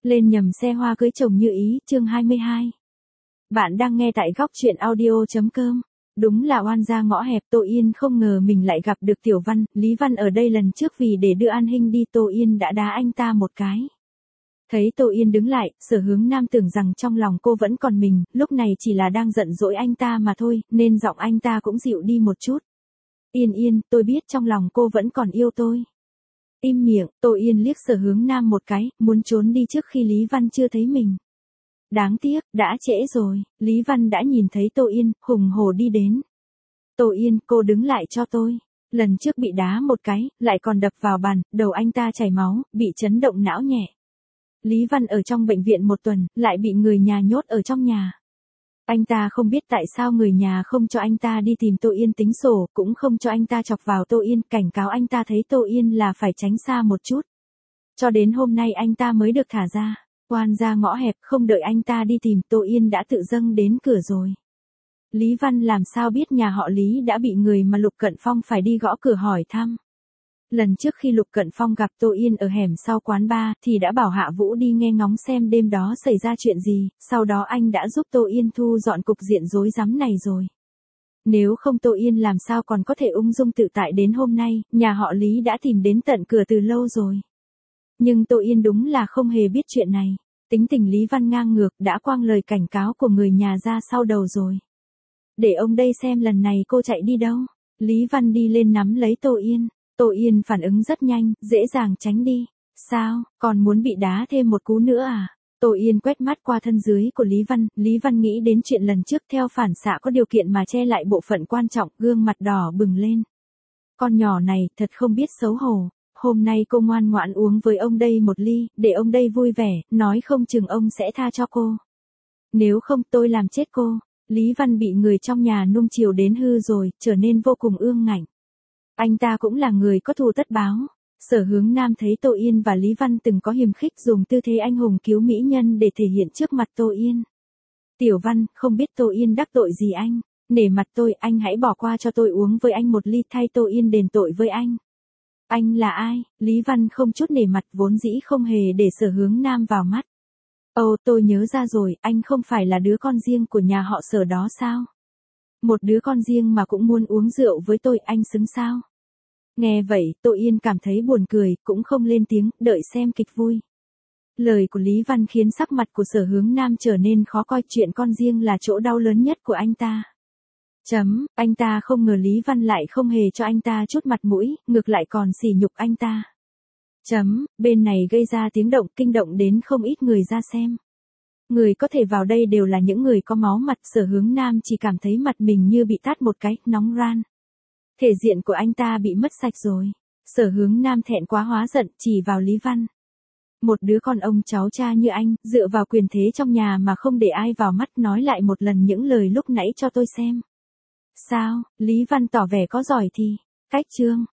Lên nhầm xe hoa cưới chồng như ý, chương 22. Bạn đang nghe tại góc chuyện audio.com. Đúng là oan gia ngõ hẹp, Tô Yên không ngờ mình lại gặp được Tiểu Văn, Lý Văn ở đây lần trước vì để đưa An Hinh đi Tô Yên đã đá anh ta một cái. Thấy Tô Yên đứng lại, Sở Hướng Nam tưởng rằng trong lòng cô vẫn còn mình, lúc này chỉ là đang giận dỗi anh ta mà thôi, nên giọng anh ta cũng dịu đi một chút. Yên Yên, tôi biết trong lòng cô vẫn còn yêu tôi. Im miệng, Tô Yên liếc Sở Hướng Nam một cái, muốn trốn đi trước khi Lý Văn chưa thấy mình. Đáng tiếc, đã trễ rồi, Lý Văn đã nhìn thấy Tô Yên, hùng hổ đi đến. Tô Yên, cô đứng lại cho tôi. Lần trước bị đá một cái, lại còn đập vào bàn, đầu anh ta chảy máu, bị chấn động não nhẹ. Lý Văn ở trong bệnh viện một tuần, lại bị người nhà nhốt ở trong nhà. Anh ta không biết tại sao người nhà không cho anh ta đi tìm Tô Yên tính sổ, cũng không cho anh ta chọc vào Tô Yên, cảnh cáo anh ta thấy Tô Yên là phải tránh xa một chút. Cho đến hôm nay anh ta mới được thả ra. Oan gia ngõ hẹp, không đợi anh ta đi tìm, Tô Yên đã tự dâng đến cửa rồi. Lý Văn làm sao biết nhà họ Lý đã bị người mà Lục Cận Phong phải đi gõ cửa hỏi thăm. Lần trước khi Lục Cận Phong gặp Tô Yên ở hẻm sau quán bar thì đã bảo Hạ Vũ đi nghe ngóng xem đêm đó xảy ra chuyện gì, sau đó anh đã giúp Tô Yên thu dọn cục diện rối rắm này rồi. Nếu không Tô Yên làm sao còn có thể ung dung tự tại đến hôm nay, nhà họ Lý đã tìm đến tận cửa từ lâu rồi. Nhưng Tô Yên đúng là không hề biết chuyện này. Tính tình Lý Văn ngang ngược đã quang lời cảnh cáo của người nhà ra sau đầu rồi. Để ông đây xem lần này cô chạy đi đâu. Lý Văn đi lên nắm lấy Tô Yên. Tô Yên phản ứng rất nhanh, dễ dàng tránh đi. Sao, còn muốn bị đá thêm một cú nữa à? Tô Yên quét mắt qua thân dưới của Lý Văn nghĩ đến chuyện lần trước theo phản xạ có điều kiện mà che lại bộ phận quan trọng, gương mặt đỏ bừng lên. Con nhỏ này, thật không biết xấu hổ. Hôm nay cô ngoan ngoãn uống với ông đây một ly, để ông đây vui vẻ, nói không chừng ông sẽ tha cho cô. Nếu không tôi làm chết cô. Lý Văn bị người trong nhà nuông chiều đến hư rồi, trở nên vô cùng ương ngạnh. Anh ta cũng là người có thù tất báo. Sở Hướng Nam thấy Tô Yên và Lý Văn từng có hiềm khích dùng tư thế anh hùng cứu mỹ nhân để thể hiện trước mặt Tô Yên. Tiểu Văn, không biết Tô Yên đắc tội gì anh. Nể mặt tôi, anh hãy bỏ qua cho tôi uống với anh một ly thay Tô Yên đền tội với anh. Anh là ai? Lý Văn không chút nể mặt vốn dĩ không hề để Sở Hướng Nam vào mắt. Ồ, tôi nhớ ra rồi, anh không phải là đứa con riêng của nhà họ Sở đó sao? Một đứa con riêng mà cũng muốn uống rượu với tôi, anh xứng sao? Nghe vậy, Tô Yên cảm thấy buồn cười, cũng không lên tiếng, đợi xem kịch vui. Lời của Lý Văn khiến sắc mặt của Sở Hướng Nam trở nên khó coi, chuyện con riêng là chỗ đau lớn nhất của anh ta. Anh ta không ngờ Lý Văn lại không hề cho anh ta chút mặt mũi, ngược lại còn sỉ nhục anh ta. Bên này gây ra tiếng động kinh động đến không ít người ra xem. Người có thể vào đây đều là những người có máu mặt, Sở Hướng Nam chỉ cảm thấy mặt mình như bị tát một cái, nóng ran. Thể diện của anh ta bị mất sạch rồi. Sở Hướng Nam thẹn quá hóa giận, chỉ vào Lý Văn. Một đứa con ông cháu cha như anh, dựa vào quyền thế trong nhà mà không để ai vào mắt, nói lại một lần những lời lúc nãy cho tôi xem. Sao, Lý Văn tỏ vẻ có giỏi thì. Cách chương.